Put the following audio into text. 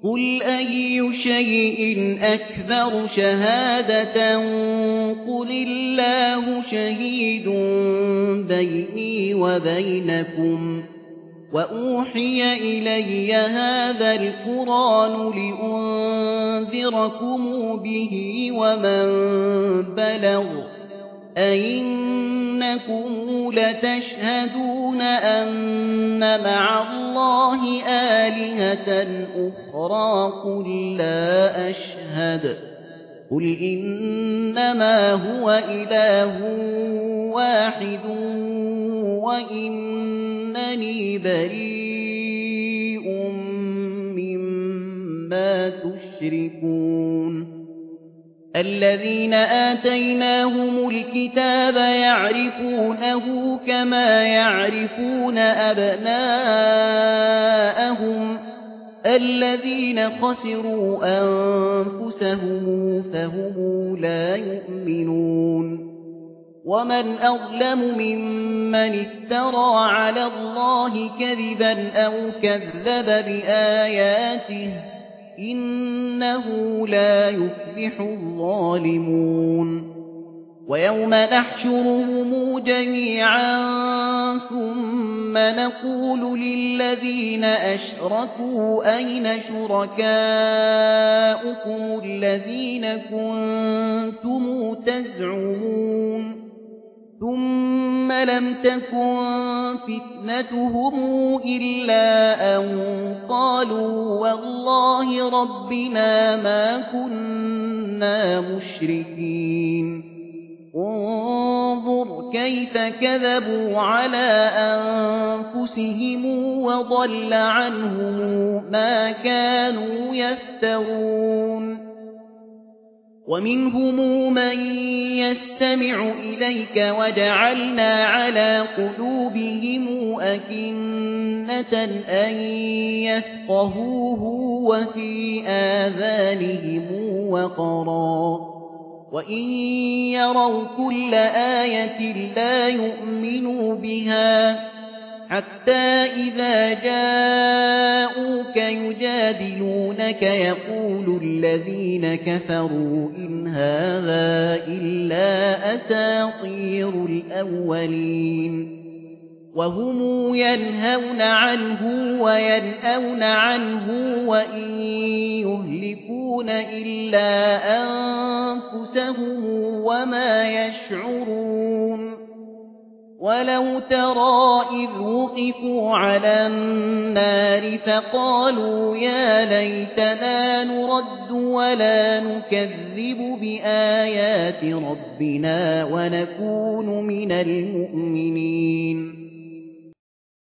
قل أي شيء أكبر شهادة قل الله شهيد بيني وبينكم وأوحي إلي هذا القرآن لأنذركم به ومن بلغ أئنكم لتشهدون أن مع الله آلهة أخرى قل لا أشهد قل إنما هو إله واحد وإنني بريء مما تشركون الذين آتيناهم الكتاب يعرفونه كما يعرفون أبناءهم الذين خسروا أنفسهم فهم لا يؤمنون ومن أظلم ممن افترى على الله كذبا أو كذب بآياته إنه لا يفلح الظالمون ويوم نحشرهم جميعا ثم نقول للذين أشركوا أين شركاؤكم الذين كنتم تزعمون ثم لم تكن فتنتهم إلا أن قالوا والله ربنا ما كنا مشركين انظر كيف كذبوا على أنفسهم وضل عنهم ما كانوا يفترون ومنهم من يستمع إليك وجعلنا على قلوبهم أكنة أن يفقهوه وفي آذانهم وقرا وإن يروا كل آية لا يؤمنوا بها حتى إذا جاءوك يجادلونك يقول الذين كفروا إن هذا إلا أساطير الأولين وهم ينهون عنه وينأون عنه وإن يهلكون إلا أنفسهم وما يشعرون ولو ترى إذ وقفوا على النار فقالوا يا ليتنا نرد ولا نكذب بآيات ربنا ونكون من المؤمنين